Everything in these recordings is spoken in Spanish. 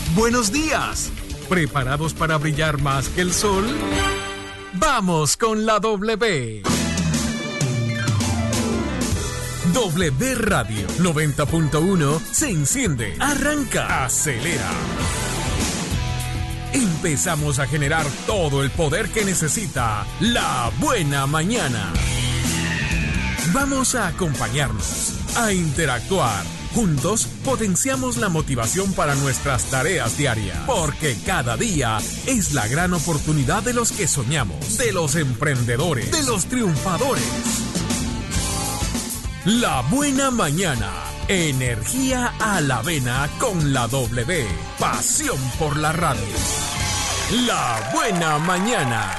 Buenos días. ¿Preparados para brillar más que el sol? Vamos con la W. W Radio 90.1 se enciende, arranca, acelera. Empezamos a generar todo el poder que necesita la buena mañana. Vamos a acompañarnos, a interactuar. Juntos potenciamos la motivación para nuestras tareas diarias, porque cada día es la gran oportunidad de los que soñamos, de los emprendedores, de los triunfadores. La buena mañana, energía a la vena con la W, pasión por la radio. La buena mañana.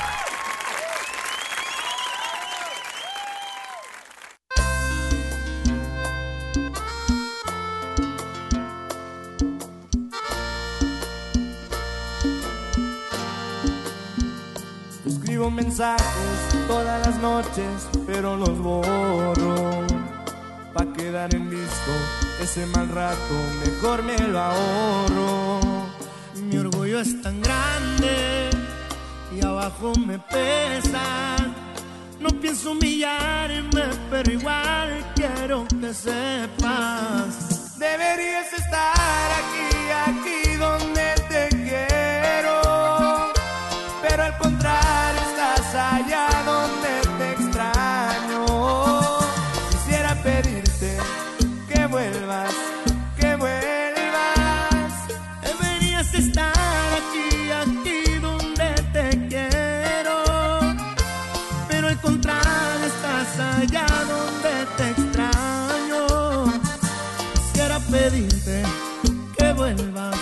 Escribo mensajes todas las noches, pero los borro. Pa' quedar en visto, ese mal rato mejor me lo ahorro. Mi orgullo es tan grande y abajo me pesa. No pienso humillarme, pero igual quiero que sepas. Deberías estar aquí donde te quiero, pero al contrario estás allá donde te extraño. Quisiera pedirte que vuelvas, que vuelvas. Deberías estar aquí donde te quiero, pero al contrario estás allá donde te extraño. Quisiera pedirte que vuelvas,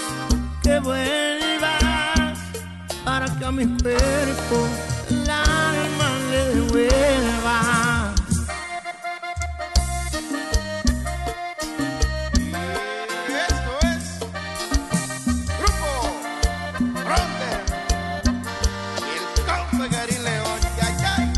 para que a mi cuerpo el alma le devuelva. Y esto es Grupo Fronter y el compa Garín León. ¡Yay,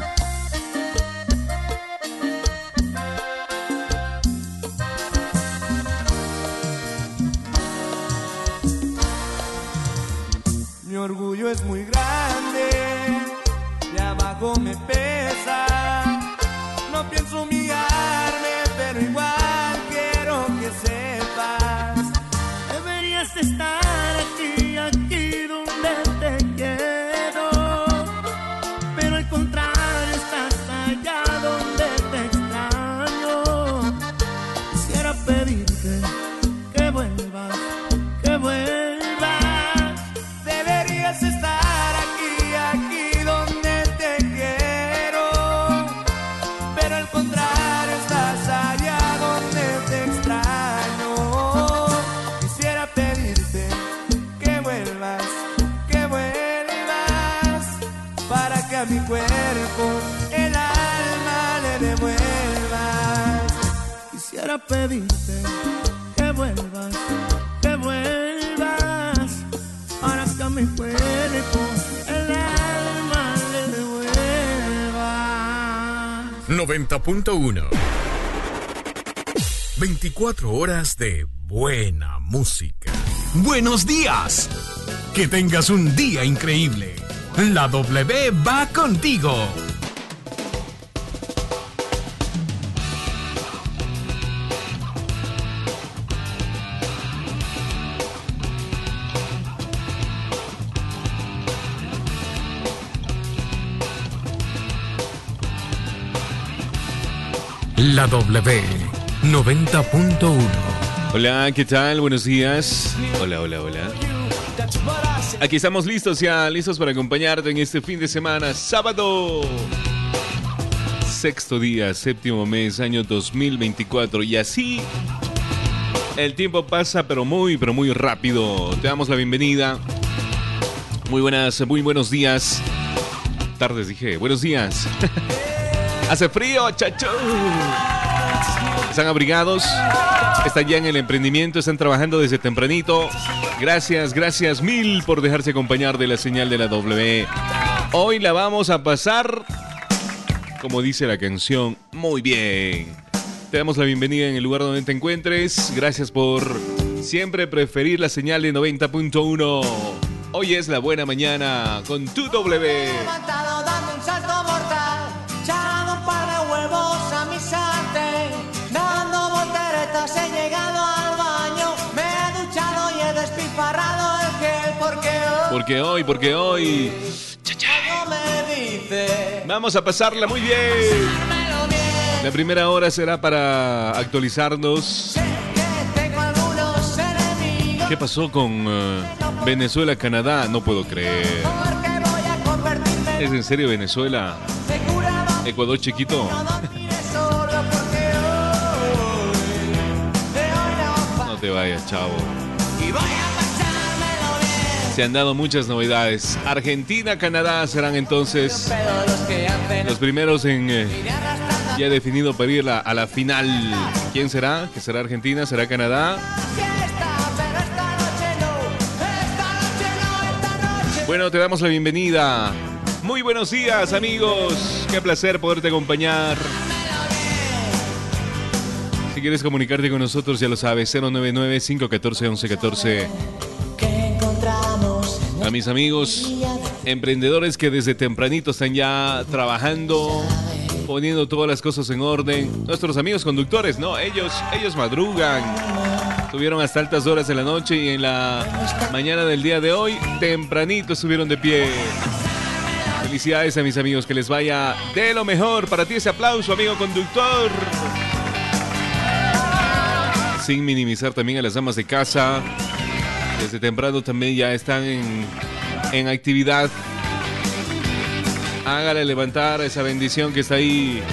Mi orgullo es muy grande, de abajo me pesa. No pienso humillarme, pero igual quiero que sepas. Deberías estar aquí donde te quiero, pero al contrario estás allá donde te extraño. Quisiera pedirte que vuelvas, que vuelvas. Deberías estar aquí donde te quiero, pero al contrario estás allá donde te extraño. Quisiera pedirte que vuelvas, para que a mi cuerpo el alma le devuelvas. Quisiera pedirte que vuelvas, para que a mi cuerpo el alma le devuelva. 90.1 24 horas de buena música. ¡Buenos días! Que tengas un día increíble. La W va contigo. La W 90.1. Hola, ¿qué tal? Buenos días. Hola. Aquí estamos listos para acompañarte en este fin de semana, sábado. Sexto día, séptimo mes, año 2024. Y así el tiempo pasa, pero muy rápido. Te damos la bienvenida. Muy buenos días. Tardes dije, buenos días. Hace frío, chacho. Están abrigados, están ya en el emprendimiento, están trabajando desde tempranito. Gracias mil por dejarse acompañar de la señal de la W. Hoy la vamos a pasar, como dice la canción, muy bien. Te damos la bienvenida en el lugar donde te encuentres. Gracias por Siempre preferir la señal de 90.1. Hoy es la buena mañana con tu W. Levantado dando un salto mortal, echando un par de huevos a mi sartén, dando volteretas he llegado al baño, me he duchado y he despilfarrado el gel Porque hoy algo me dice vamos a pasarla muy bien. pasármelo bien. La primera hora será para actualizarnos. Sé que tengo algunos enemigos, ¿Qué pasó con Venezuela-Canadá? No puedo creer. porque voy a convertirme ¿Es en serio Venezuela? en curado. Ecuador chiquito. No dormiré solo porque hoy, de hoy no No te vayas, chavo. y voy a pasármelo bien. Se han dado muchas novedades. Argentina-Canadá serán entonces Pero los que hacen los primeros en iré arrastrando ya definido para ir a la final. ¿Quién será? ¿Que será Argentina? ¿Será Canadá? fiesta, pero esta noche no, esta noche. Bueno, te damos la bienvenida. Muy buenos días, amigos. Qué placer poderte acompañar. Si quieres comunicarte con nosotros, ya lo sabes, 099-514-1114. Que encontramos en A mis amigos emprendedores que desde tempranito están ya trabajando, poniendo todas las cosas en orden. Nuestros amigos conductores, no, ellos madrugan. Estuvieron hasta altas horas de la noche y en la mañana del día de hoy, tempranito estuvieron de pie. Felicidades a mis amigos, que les vaya de lo mejor. Para ti ese aplauso, amigo conductor. Sin minimizar también a las damas de casa. Desde temprano también ya están en actividad. Hágale levantar esa bendición que está ahí.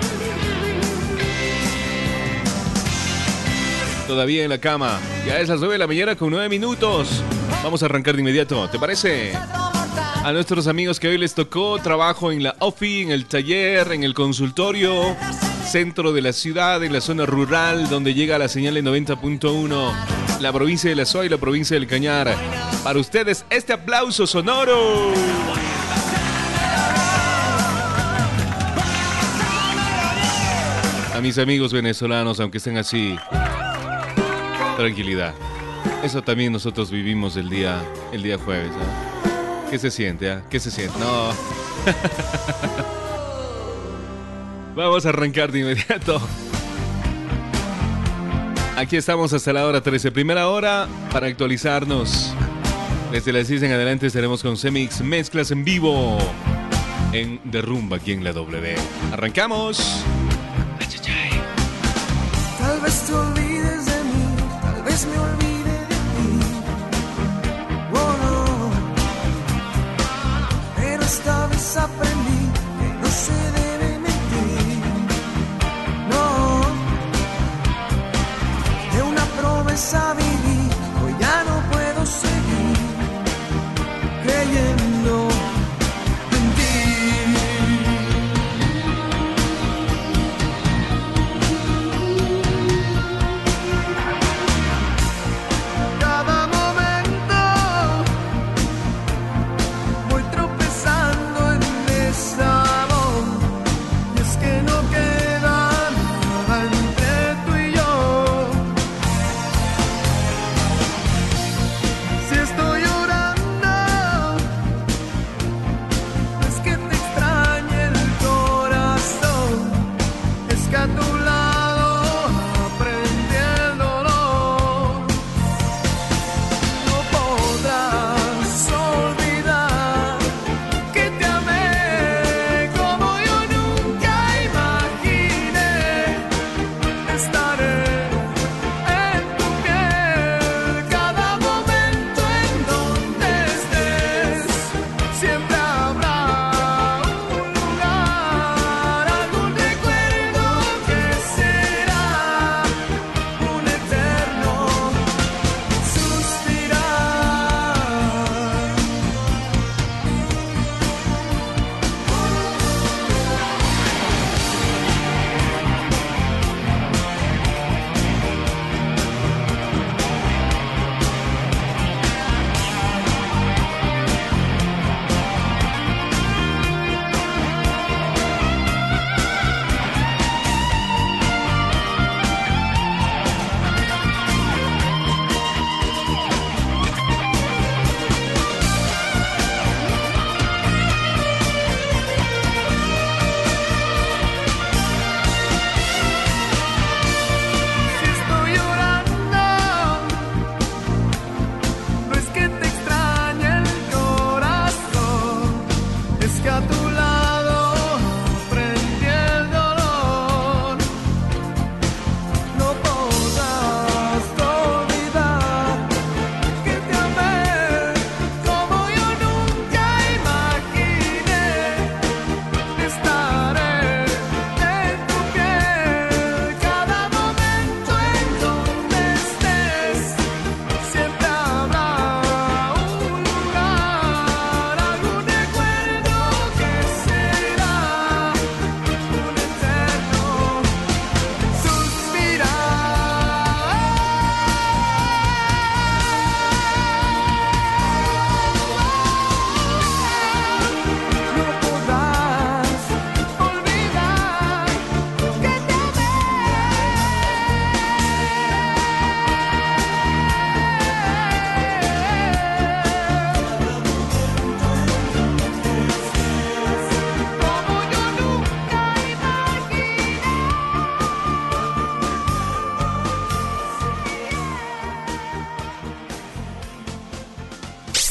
Todavía en la cama. Ya es las 9 de la mañana con 9 minutos. Vamos a arrancar de inmediato, ¿te parece? A nuestros amigos que hoy les tocó trabajo en la OFI, en el taller, en el consultorio, centro de la ciudad, en la zona rural, donde llega la señal de 90.1, la provincia de La Suay y la provincia del Cañar. Para ustedes, este aplauso sonoro. A mis amigos venezolanos, aunque estén así, tranquilidad. Eso también nosotros vivimos el día jueves, ¿eh? ¿Qué se siente? ¿Qué se siente? No. Vamos a arrancar de inmediato. Aquí estamos hasta la hora 13. Primera hora para actualizarnos. Desde las 6 en adelante estaremos con Semix Mezclas en vivo en Derrumba aquí en la W. ¡Arrancamos! Tal vez te olvides de mí, tal vez me olvide de ti. Oh, no. Pero esta vez aprendí que no se debe mentir. No. De una promesa viví, hoy ya no puedo seguir creyendo en ti.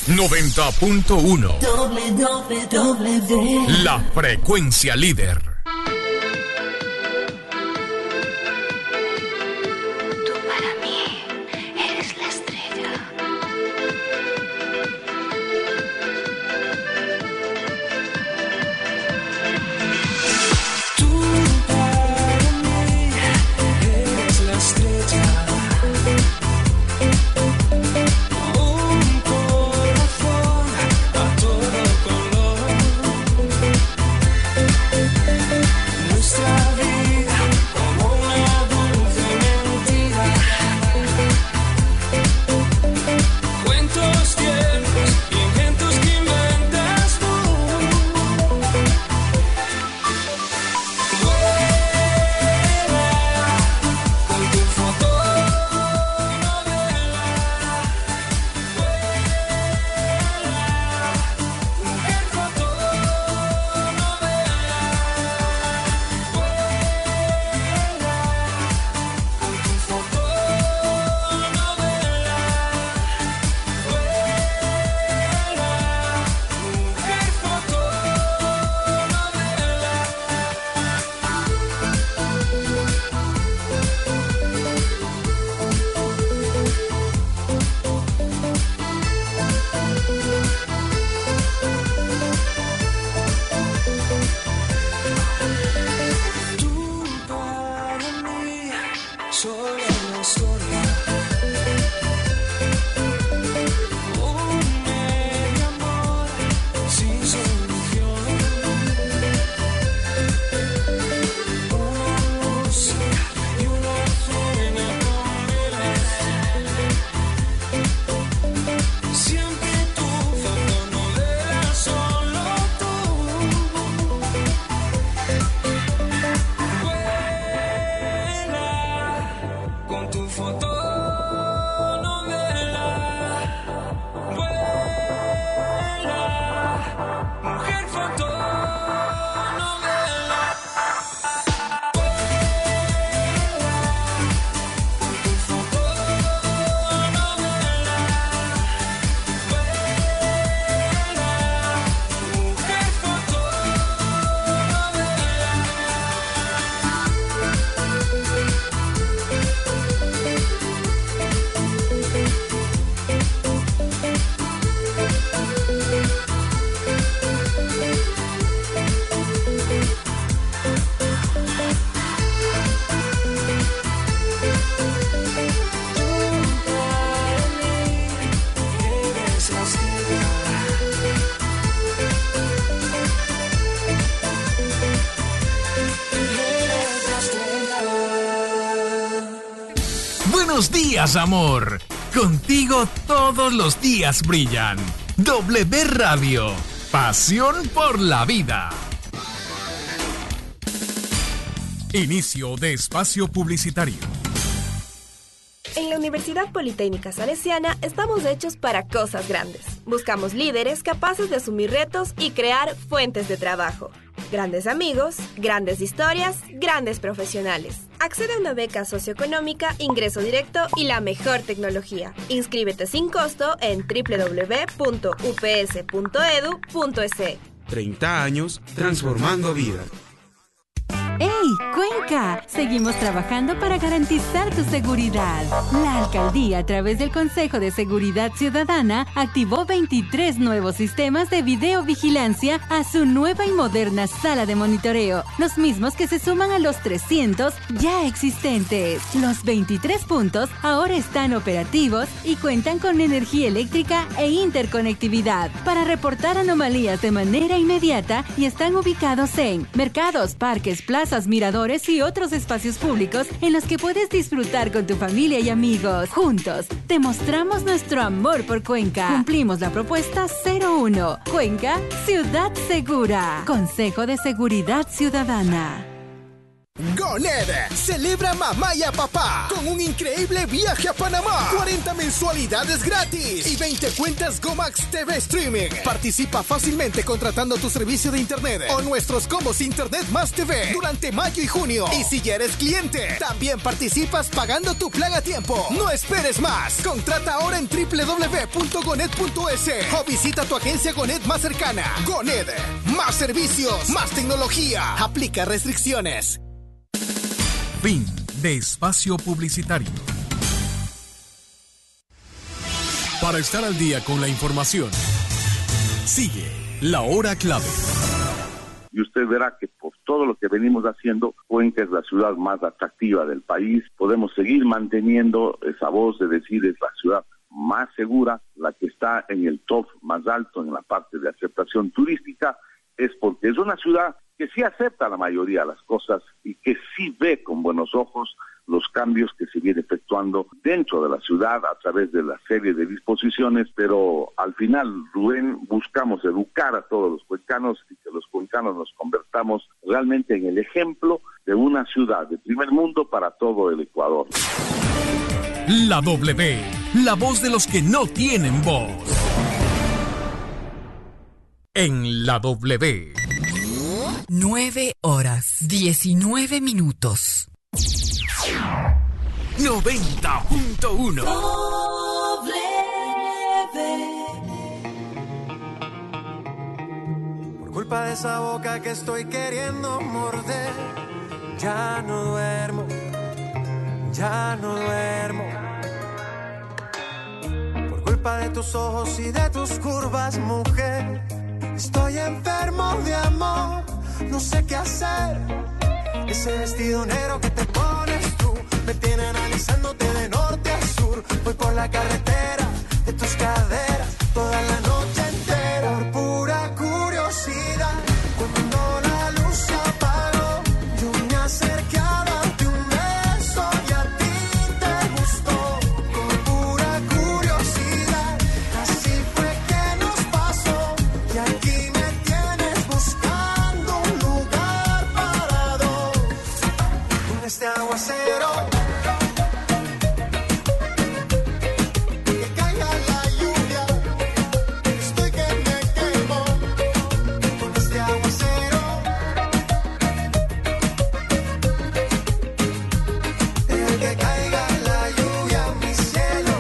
90.1. La frecuencia líder. Tú para mí eres la estrella. Tú para mí eres la estrella. Un corazón a todo color. Nuestra vida como una dulce mentira. Cuentos tiernos, inventos que inventas tú. Vuela con tu fotonovela. Mujer fotonovela. Con tu fotonovela. Mujer Tú para mí solo una historia, un medio amor sin solución, una música y una cena con velas. Siempre tu fotonovela, solo tú. Vuela con tu fotonovela. Vuela, mujer fotonovela. Con tu fotonovela. Mujer eres la estrella. Eres la estrella. Buenos días, amor. Contigo todos los días brillan. W Radio. Pasión por la vida. Inicio de espacio publicitario. En la Universidad Politécnica Salesiana estamos hechos para cosas grandes. Buscamos líderes capaces de asumir retos y crear fuentes de trabajo. Grandes amigos, grandes historias, grandes profesionales. Accede a una beca socioeconómica, ingreso directo y la mejor tecnología. Inscríbete sin costo en www.ups.edu.es. 30 años transformando vidas. ¡Hey, Cuenca! Seguimos trabajando para garantizar tu seguridad. La alcaldía, a través del Consejo de Seguridad Ciudadana, activó 23 nuevos sistemas de videovigilancia a su nueva y moderna sala de monitoreo, los mismos que se suman a los 300 ya existentes. Los 23 puntos ahora están operativos y cuentan con energía eléctrica e interconectividad para reportar anomalías de manera inmediata y están ubicados en mercados, parques, plazas, miradores y otros espacios públicos en los que puedes disfrutar con tu familia y amigos. Juntos, demostramos nuestro amor por Cuenca. Cumplimos la propuesta 01. Cuenca, ciudad segura. Consejo de Seguridad Ciudadana. GONED celebra mamá y a papá con un increíble viaje a Panamá. 40 mensualidades gratis y 20 cuentas GOMAX TV Streaming. Participa fácilmente contratando tu servicio de internet o nuestros combos Internet más TV durante mayo y junio. Y si ya eres cliente, también participas pagando tu plan a tiempo. No esperes más. Contrata ahora en www.gomx.es www.goned.es o visita tu agencia Goned más cercana. Goned, más servicios, más tecnología. Aplica restricciones. Fin de espacio publicitario. Para estar al día con la información, sigue La Hora Clave. Y usted verá que por todo lo que venimos haciendo, Cuenca es la ciudad más atractiva del país. Podemos seguir manteniendo esa voz de decir es la ciudad más segura, la que está en el top más alto en la parte de aceptación turística, es porque es una ciudad que sí acepta la mayoría de las cosas y que sí ve con buenos ojos los cambios que se viene efectuando dentro de la ciudad a través de la serie de disposiciones, pero al final, Rubén, buscamos educar a todos los cuencanos y que los cuencanos nos convertamos realmente en el ejemplo de una ciudad de primer mundo para todo el Ecuador. La W, la voz de los que no tienen voz. En la W. 9 horas, 19 minutos. 90.1. Por culpa de esa boca que estoy queriendo morder, ya no duermo, ya no duermo. Por culpa de tus ojos y de tus curvas, mujer, estoy enfermo de amor, no sé qué hacer. Ese vestido negro que te pones tú me tiene analizándote de norte a sur. Voy por la carretera de tus caderas toda la noche entera. Por pura curiosidad, cuando la luz se apagó, yo me acerqué a darte un beso y a ti te gustó. Por pura curiosidad, así fue que nos pasó. Y aquí me tienes buscando un lugar para dos. Con este aguacero, que caiga la lluvia, estoy que me quemo. Con este aguacero, que caiga la lluvia, mi cielo.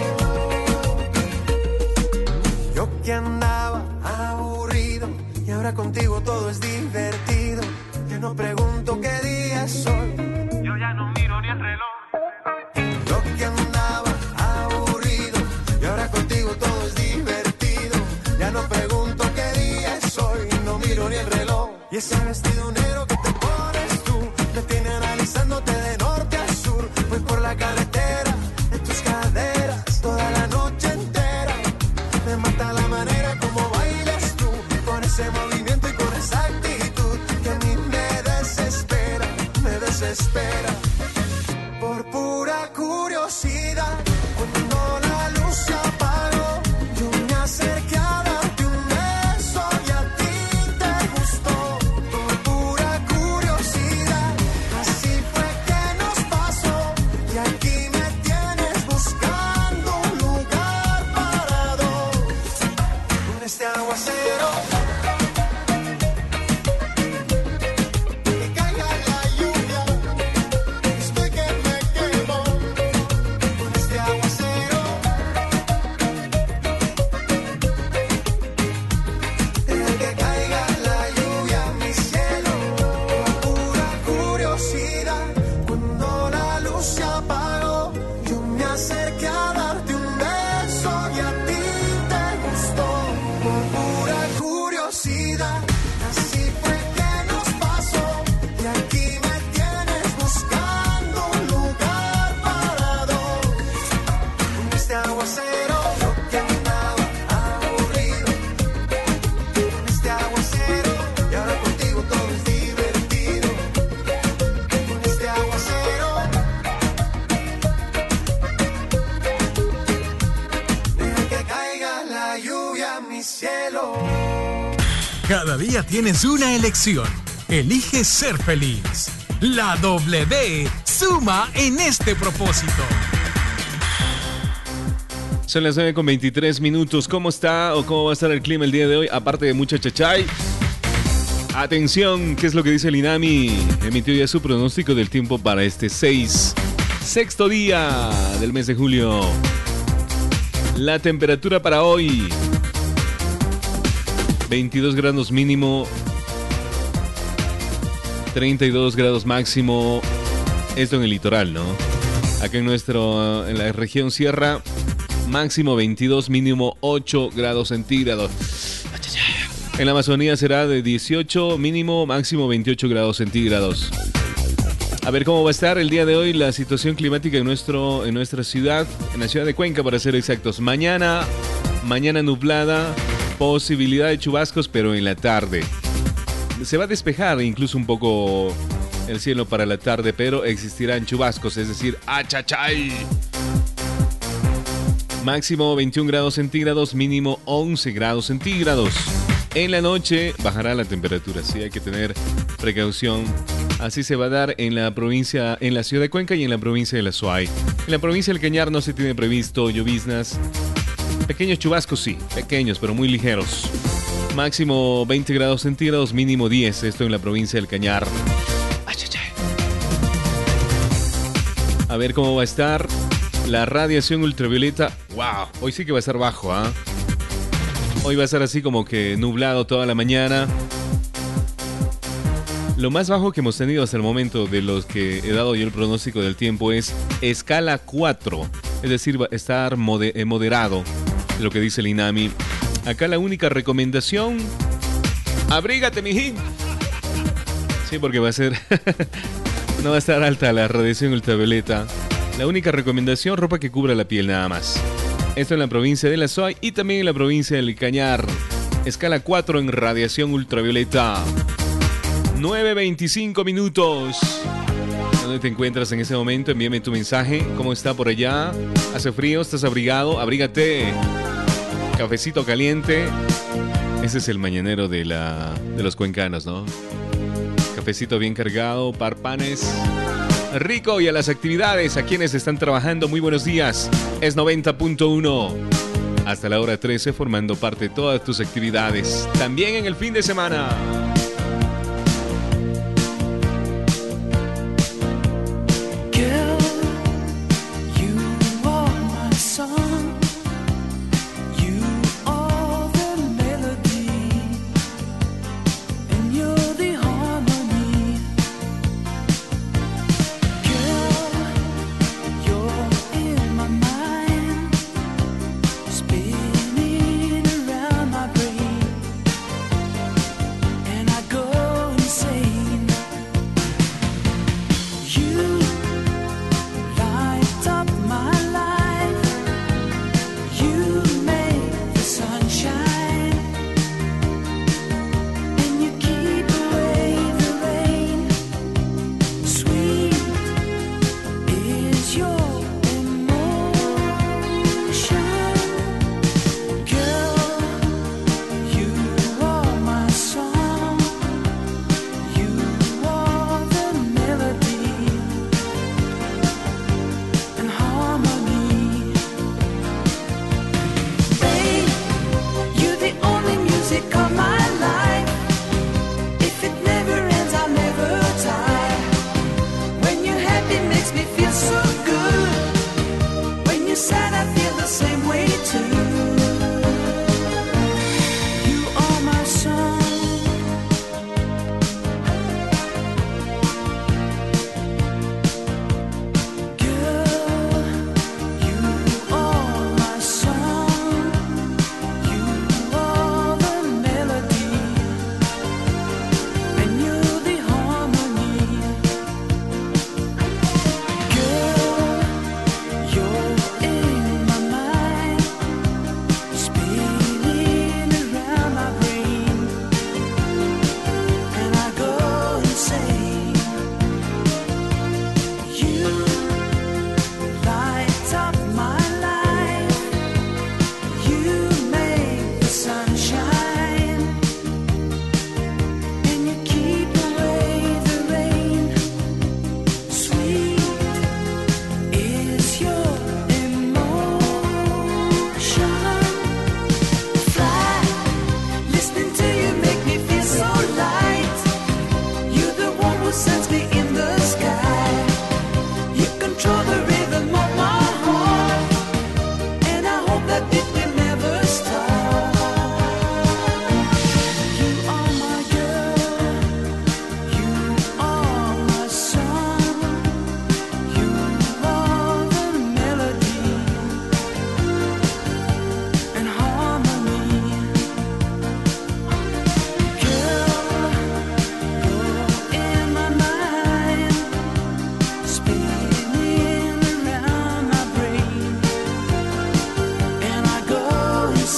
Yo que andaba aburrido y ahora contigo todo es divertido. Ya no pregunto qué día es hoy, yo ya no miro ni el reloj. Yo que andaba aburrido y ahora contigo todo es divertido. Ya no pregunto qué día es hoy, no miro ni el reloj. Y ese vestido negro que te pones tú me tiene analizándote de norte a sur. Voy por la carretera de tus caderas toda la noche entera. Me mata la manera como bailas tú, con ese movimiento y con esa actitud que a mí me desespera, me desespera. Por pura curiosidad, cuando la luz se apagó, yo me acerqué a darte un beso y a ti te gustó. Por pura curiosidad, así fue que nos pasó. Y aquí me tienes buscando un lugar para dos. Con este aguacero, que caiga la lluvia, estoy que me quemo. Con este aguacero, que caiga la lluvia, mi cielo. Por pura curiosidad, cuando la luz se apagó, yo me acerqué a darte un beso y a ti te gustó. Por pura curiosidad, así fue que nos pasó. Y aquí me tienes buscando un lugar para dos. Con este aguacero, yo que andaba aburrido. Con este aguacero, y ahora contigo todo es divertido. Con este aguacero, deja que caiga la lluvia, mi cielo. Cada día tienes una elección. Elige ser feliz. La W suma en este propósito. Son las 9:23. ¿Cómo está o cómo va a estar el clima el día de hoy? Aparte de mucha chachay. Atención, ¿qué es lo que dice el INAMI? Emitió ya su pronóstico del tiempo para este sexto día del mes de julio. La temperatura para hoy: 22 grados mínimo, 32 grados máximo. Esto en el litoral, ¿no? Acá en la región sierra, máximo 22, mínimo 8 grados centígrados. En la Amazonía será de 18, mínimo, máximo 28 grados centígrados. A ver cómo va a estar el día de hoy la situación climática en nuestra ciudad, en la ciudad de Cuenca, para ser exactos. Mañana nublada, posibilidad de chubascos, pero en la tarde. Se va a despejar incluso un poco el cielo para la tarde, pero existirán chubascos, es decir, ¡achachay! Máximo 21 grados centígrados, mínimo 11 grados centígrados. En la noche bajará la temperatura, sí hay que tener precaución. Así se va a dar en la ciudad de Cuenca y en la provincia de La Suay. En la provincia del Cañar no se tiene previsto lloviznas. Pequeños chubascos sí, pequeños pero muy ligeros. Máximo 20 grados centígrados, mínimo 10, esto en la provincia del Cañar. A ver cómo va a estar la radiación ultravioleta. ¡Wow! Hoy sí que va a estar bajo, ¿ah? Hoy va a estar así como que nublado toda la mañana. Lo más bajo que hemos tenido hasta el momento de los que he dado yo el pronóstico del tiempo es escala 4. Es decir, va a estar moderado, lo que dice el INAMI. Acá la única recomendación: abrígate, mijín. Sí, porque va a ser... no va a estar alta la radiación ultravioleta. La única recomendación: ropa que cubra la piel nada más. Esto en la provincia de La Suay y también en la provincia del Cañar. Escala 4 en radiación ultravioleta. 9:25 minutos. ¿Dónde te encuentras en ese momento? Envíame tu mensaje. ¿Cómo está por allá? ¿Hace frío? ¿Estás abrigado? Abrígate. Cafecito caliente. Ese es el mañanero de los cuencanos, ¿no? Cafecito bien cargado, par panes. Rico. Y a las actividades, a quienes están trabajando, muy buenos días. Es 90.1. Hasta la hora 13, formando parte de todas tus actividades. También en el fin de semana.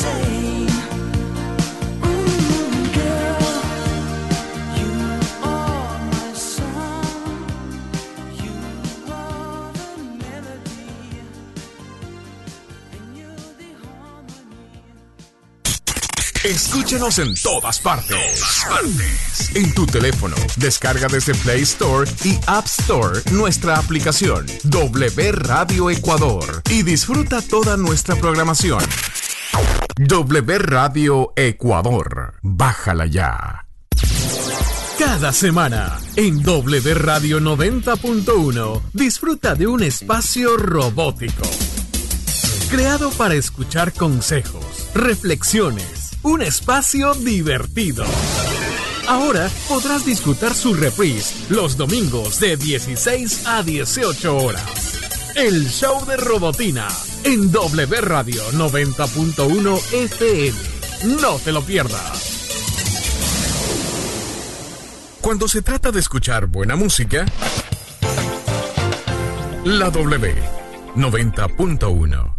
Escúchanos en todas partes. En tu teléfono, descarga desde Play Store y App Store nuestra aplicación W Radio Ecuador y disfruta toda nuestra programación. W Radio Ecuador. Bájala ya. Cada semana, en W Radio 90.1, disfruta de un espacio robótico. Creado para escuchar consejos, reflexiones, un espacio divertido. Ahora podrás disfrutar su reprise los domingos de 16 a 18 horas. El show de Robotina en W Radio 90.1 FM. No te lo pierdas. Cuando se trata de escuchar buena música, la W 90.1.